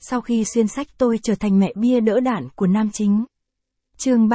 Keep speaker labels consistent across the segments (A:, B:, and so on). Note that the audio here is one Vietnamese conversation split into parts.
A: Sau khi xuyên sách tôi trở thành mẹ bia đỡ đạn của nam chính. Chương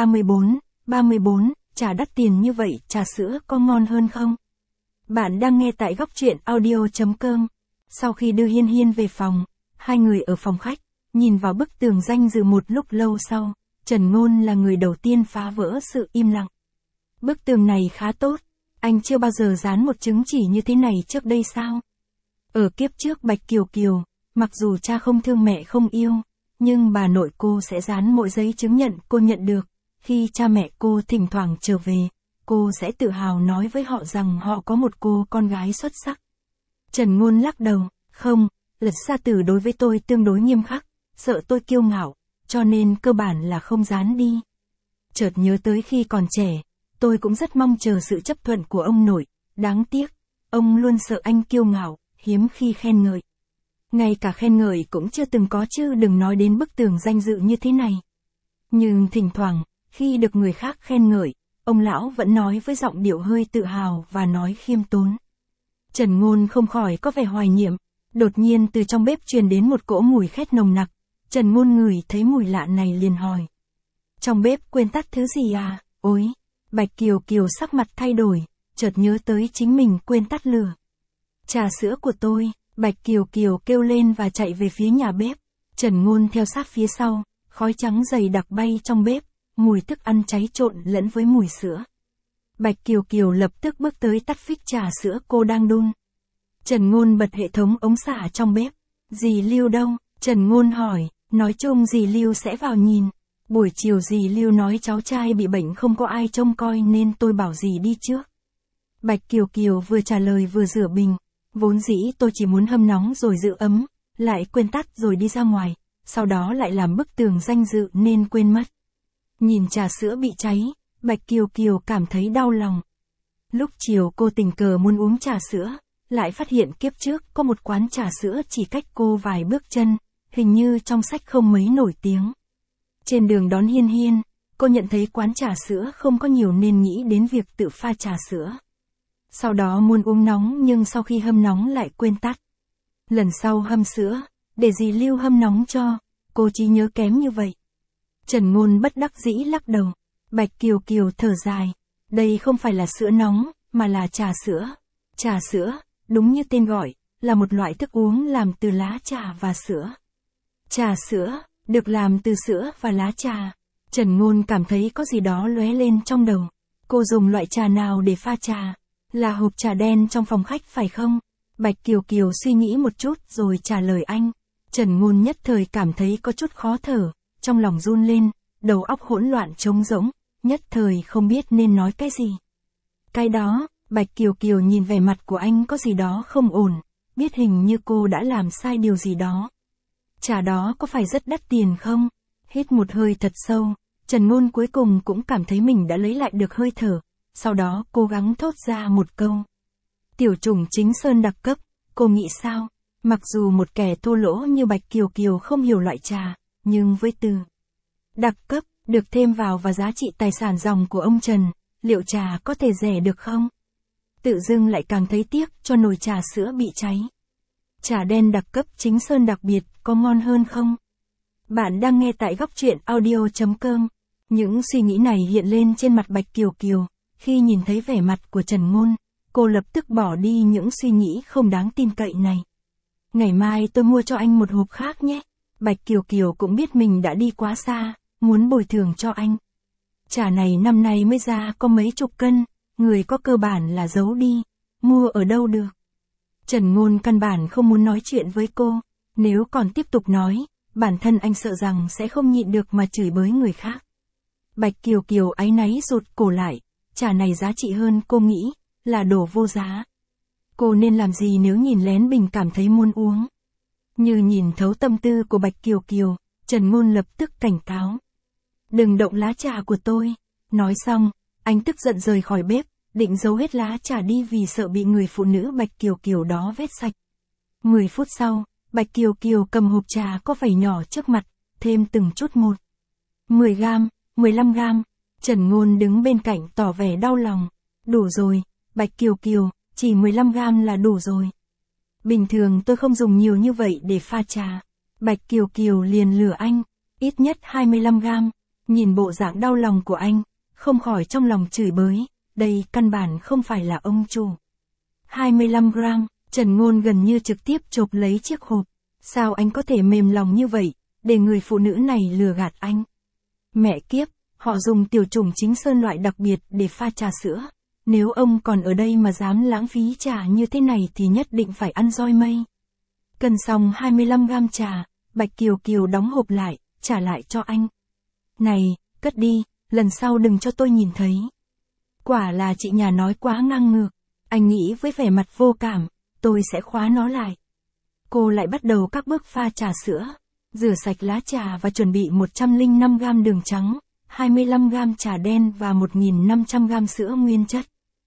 A: 34, trà đắt tiền như vậy, trà sữa có ngon hơn không? Bạn đang nghe tại góc truyện audio.com. Sau khi đưa Hiên Hiên về phòng, hai người ở phòng khách, nhìn vào bức tường danh dự một lúc lâu sau, Trần Ngôn là người đầu tiên phá vỡ sự im lặng. Bức tường này khá tốt, anh chưa bao giờ dán một chứng chỉ như thế này trước đây sao? Ở kiếp trước Bạch Kiều Kiều, mặc dù cha không thương mẹ không yêu, nhưng bà nội cô sẽ dán mỗi giấy chứng nhận cô nhận được. Khi cha mẹ cô thỉnh thoảng trở về, cô sẽ tự hào nói với họ rằng họ có một cô con gái xuất sắc. Trần Ngôn lắc đầu, không, luật gia tử đối với tôi tương đối nghiêm khắc, sợ tôi kiêu ngạo, cho nên cơ bản là không dán đi. Chợt nhớ tới khi còn trẻ, tôi cũng rất mong chờ sự chấp thuận của ông nội, đáng tiếc, ông luôn sợ anh kiêu ngạo, hiếm khi khen ngợi. Ngay cả khen ngợi cũng chưa từng có chứ đừng nói đến bức tường danh dự như thế này. Nhưng thỉnh thoảng, khi được người khác khen ngợi, ông lão vẫn nói với giọng điệu hơi tự hào và nói khiêm tốn. Trần Ngôn không khỏi có vẻ hoài niệm, đột nhiên từ trong bếp truyền đến một cỗ mùi khét nồng nặc. Trần Ngôn ngửi thấy mùi lạ này liền hỏi. Trong bếp quên tắt thứ gì à? Ôi! Bạch Kiều Kiều sắc mặt thay đổi, chợt nhớ tới chính mình quên tắt lửa. Trà sữa của tôi, Bạch Kiều Kiều kêu lên và chạy về phía nhà bếp. Trần Ngôn theo sát phía sau, khói trắng dày đặc bay trong bếp, mùi thức ăn cháy trộn lẫn với mùi sữa. Bạch Kiều Kiều lập tức bước tới tắt phích trà sữa cô đang đun. Trần Ngôn bật hệ thống ống xả trong bếp. Dì Lưu đâu? Trần Ngôn hỏi, nói chung dì Lưu sẽ vào nhìn. Buổi chiều dì Lưu nói cháu trai bị bệnh không có ai trông coi nên tôi bảo dì đi trước. Bạch Kiều Kiều vừa trả lời vừa rửa bình. Vốn dĩ tôi chỉ muốn hâm nóng rồi giữ ấm, lại quên tắt rồi đi ra ngoài, sau đó lại làm bức tường danh dự nên quên mất. Nhìn trà sữa bị cháy, Bạch Kiều Kiều cảm thấy đau lòng. Lúc chiều cô tình cờ muốn uống trà sữa, lại phát hiện kiếp trước có một quán trà sữa chỉ cách cô vài bước chân, hình như trong sách không mấy nổi tiếng. Trên đường đón Hiên Hiên, cô nhận thấy quán trà sữa không có nhiều nên nghĩ đến việc tự pha trà sữa. Sau đó muốn uống nóng nhưng sau khi hâm nóng lại quên tắt. Lần sau hâm sữa, để dì Lưu hâm nóng cho, cô trí nhớ kém như vậy. Trần Ngôn bất đắc dĩ lắc đầu. Bạch Kiều Kiều thở dài. Đây không phải là sữa nóng, mà là trà sữa. Trà sữa, đúng như tên gọi, là một loại thức uống làm từ lá trà và sữa. Trà sữa, được làm từ sữa và lá trà. Trần Ngôn cảm thấy có gì đó lóe lên trong đầu. Cô dùng loại trà nào để pha trà? Là hộp trà đen trong phòng khách phải không? Bạch Kiều Kiều suy nghĩ một chút rồi trả lời anh. Trần Ngôn nhất thời cảm thấy có chút khó thở, trong lòng run lên, đầu óc hỗn loạn trống rỗng, nhất thời không biết nên nói cái gì. Cái đó, Bạch Kiều Kiều nhìn vẻ mặt của anh có gì đó không ổn, biết hình như cô đã làm sai điều gì đó. Trà đó có phải rất đắt tiền không? Hít một hơi thật sâu, Trần Ngôn cuối cùng cũng cảm thấy mình đã lấy lại được hơi thở. Sau đó cố gắng thốt ra một câu. Tiểu chủng chính sơn đặc cấp, cô nghĩ sao? Mặc dù một kẻ thô lỗ như Bạch Kiều Kiều không hiểu loại trà, nhưng với từ đặc cấp, được thêm vào và giá trị tài sản ròng của ông Trần, liệu trà có thể rẻ được không? Tự dưng lại càng thấy tiếc cho nồi trà sữa bị cháy. Trà đen đặc cấp chính sơn đặc biệt, có ngon hơn không? Bạn đang nghe tại góc truyện audio.com. Những suy nghĩ này hiện lên trên mặt Bạch Kiều Kiều. Khi nhìn thấy vẻ mặt của Trần Ngôn, cô lập tức bỏ đi những suy nghĩ không đáng tin cậy này. Ngày mai tôi mua cho anh một hộp khác nhé. Bạch Kiều Kiều cũng biết mình đã đi quá xa, muốn bồi thường cho anh. Trà này năm nay mới ra có mấy chục cân, người có cơ bản là giấu đi, mua ở đâu được. Trần Ngôn căn bản không muốn nói chuyện với cô, nếu còn tiếp tục nói, bản thân anh sợ rằng sẽ không nhịn được mà chửi bới người khác. Bạch Kiều Kiều áy náy rụt cổ lại. Trà này giá trị hơn cô nghĩ, là đồ vô giá. Cô nên làm gì nếu nhìn lén bình cảm thấy muốn uống? Như nhìn thấu tâm tư của Bạch Kiều Kiều, Trần Ngôn lập tức cảnh cáo. Đừng động lá trà của tôi. Nói xong, anh tức giận rời khỏi bếp, định giấu hết lá trà đi vì sợ bị người phụ nữ Bạch Kiều Kiều đó vét sạch. 10 phút sau, Bạch Kiều Kiều cầm hộp trà có vảy nhỏ trước mặt, thêm từng chút một. 10 gam, 15 gam. Trần Ngôn đứng bên cạnh tỏ vẻ đau lòng. Đủ rồi, Bạch Kiều Kiều, chỉ 15 gam là đủ rồi. Bình thường tôi không dùng nhiều như vậy để pha trà. Bạch Kiều Kiều liền lừa anh, ít nhất 25 gram. Nhìn bộ dạng đau lòng của anh, không khỏi trong lòng chửi bới, đây căn bản không phải là ông chủ. 25 gram, Trần Ngôn gần như trực tiếp chộp lấy chiếc hộp. Sao anh có thể mềm lòng như vậy, để người phụ nữ này lừa gạt anh? Mẹ kiếp, họ dùng tiểu chủng chính sơn loại đặc biệt để pha trà sữa. Nếu ông còn ở đây mà dám lãng phí trà như thế này thì nhất định phải ăn roi mây. Cân xong 25 gram trà, Bạch Kiều Kiều đóng hộp lại, trả lại cho anh. Này, cất đi, lần sau đừng cho tôi nhìn thấy. Quả là chị nhà nói quá ngang ngược. Anh nghĩ với vẻ mặt vô cảm, tôi sẽ khóa nó lại. Cô lại bắt đầu các bước pha trà sữa. Rửa sạch lá trà và chuẩn bị 105 gram đường trắng, 25 gram trà đen và 1.500 gram sữa nguyên chất.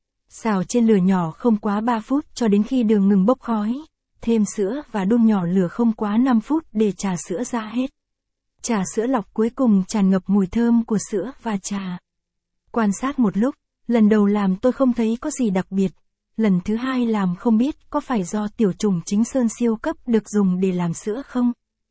A: Xào trên lửa nhỏ không quá 3 phút cho đến khi đường ngừng bốc khói. Thêm sữa và đun nhỏ lửa không quá 5 phút để trà sữa ra hết. Trà sữa lọc cuối cùng tràn ngập mùi thơm của sữa và trà. Quan sát một lúc, lần đầu làm tôi không thấy có gì đặc biệt. Lần thứ hai làm không biết có phải do tiểu chủng chính sơn siêu cấp được dùng để làm sữa không?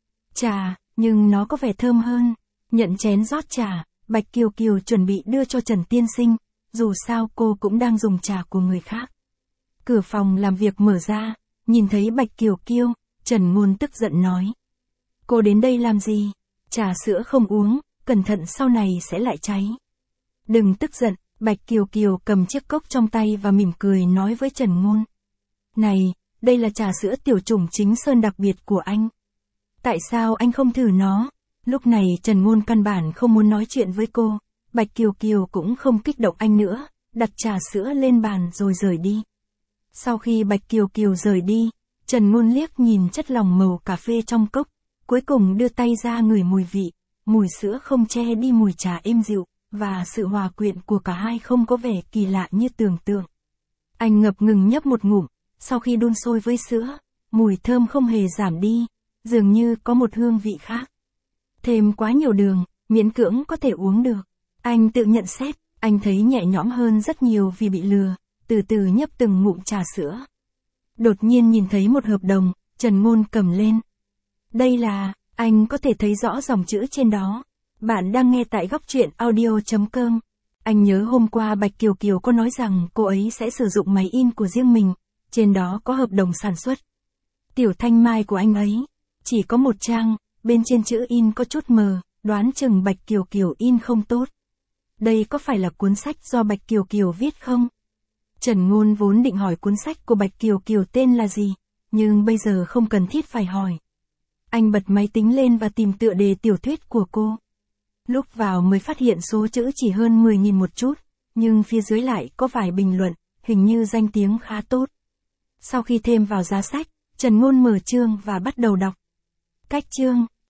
A: Trà, nhưng nó có vẻ thơm hơn. Nhận chén rót trà, Bạch Kiều Kiều chuẩn bị đưa cho Trần Tiên Sinh, dù sao cô cũng đang dùng trà của người khác. Cửa phòng làm việc mở ra, nhìn thấy Bạch Kiều Kiều, Trần Ngôn tức giận nói. Cô đến đây làm gì? Trà sữa không uống, cẩn thận sau này sẽ lại cháy. Đừng tức giận, Bạch Kiều Kiều cầm chiếc cốc trong tay và mỉm cười nói với Trần Ngôn. Này, đây là trà sữa tiểu chủng chính sơn đặc biệt của anh. Tại sao anh không thử nó? Lúc này Trần Ngôn căn bản không muốn nói chuyện với cô. Bạch Kiều Kiều cũng không kích động anh nữa, đặt trà sữa lên bàn rồi rời đi. Sau khi Bạch Kiều Kiều rời đi, Trần Ngôn liếc nhìn chất lỏng màu cà phê trong cốc, cuối cùng đưa tay ra ngửi mùi vị, mùi sữa không che đi mùi trà êm dịu, và sự hòa quyện của cả hai không có vẻ kỳ lạ như tưởng tượng. Anh ngập ngừng nhấp một ngụm, sau khi đun sôi với sữa, mùi thơm không hề giảm đi, dường như có một hương vị khác. Thêm quá nhiều đường, miễn cưỡng có thể uống được. Anh tự nhận xét, anh thấy nhẹ nhõm hơn rất nhiều vì bị lừa, từ từ nhấp từng ngụm trà sữa. Đột nhiên nhìn thấy một hợp đồng, Trần Ngôn cầm lên. Đây là, anh có thể thấy rõ dòng chữ trên đó. Bạn đang nghe tại góc truyện audio.com. Anh nhớ hôm qua Bạch Kiều Kiều có nói rằng cô ấy sẽ sử dụng máy in của riêng mình, trên đó có hợp đồng sản xuất. Tiểu thanh mai của anh ấy, chỉ có một trang, bên trên chữ in có chút mờ, đoán chừng Bạch Kiều Kiều in không tốt. Đây có phải là cuốn sách do Bạch Kiều Kiều viết không? Trần Ngôn vốn định hỏi cuốn sách của Bạch Kiều Kiều tên là gì, nhưng bây giờ không cần thiết phải hỏi. Anh bật máy tính lên và tìm tựa đề tiểu thuyết của cô. Lúc vào mới phát hiện số chữ chỉ hơn 10.000 một chút, nhưng phía dưới lại có vài bình luận, hình như danh tiếng khá tốt. Sau khi thêm vào giá sách, Trần Ngôn mở chương và bắt đầu đọc. Cách chương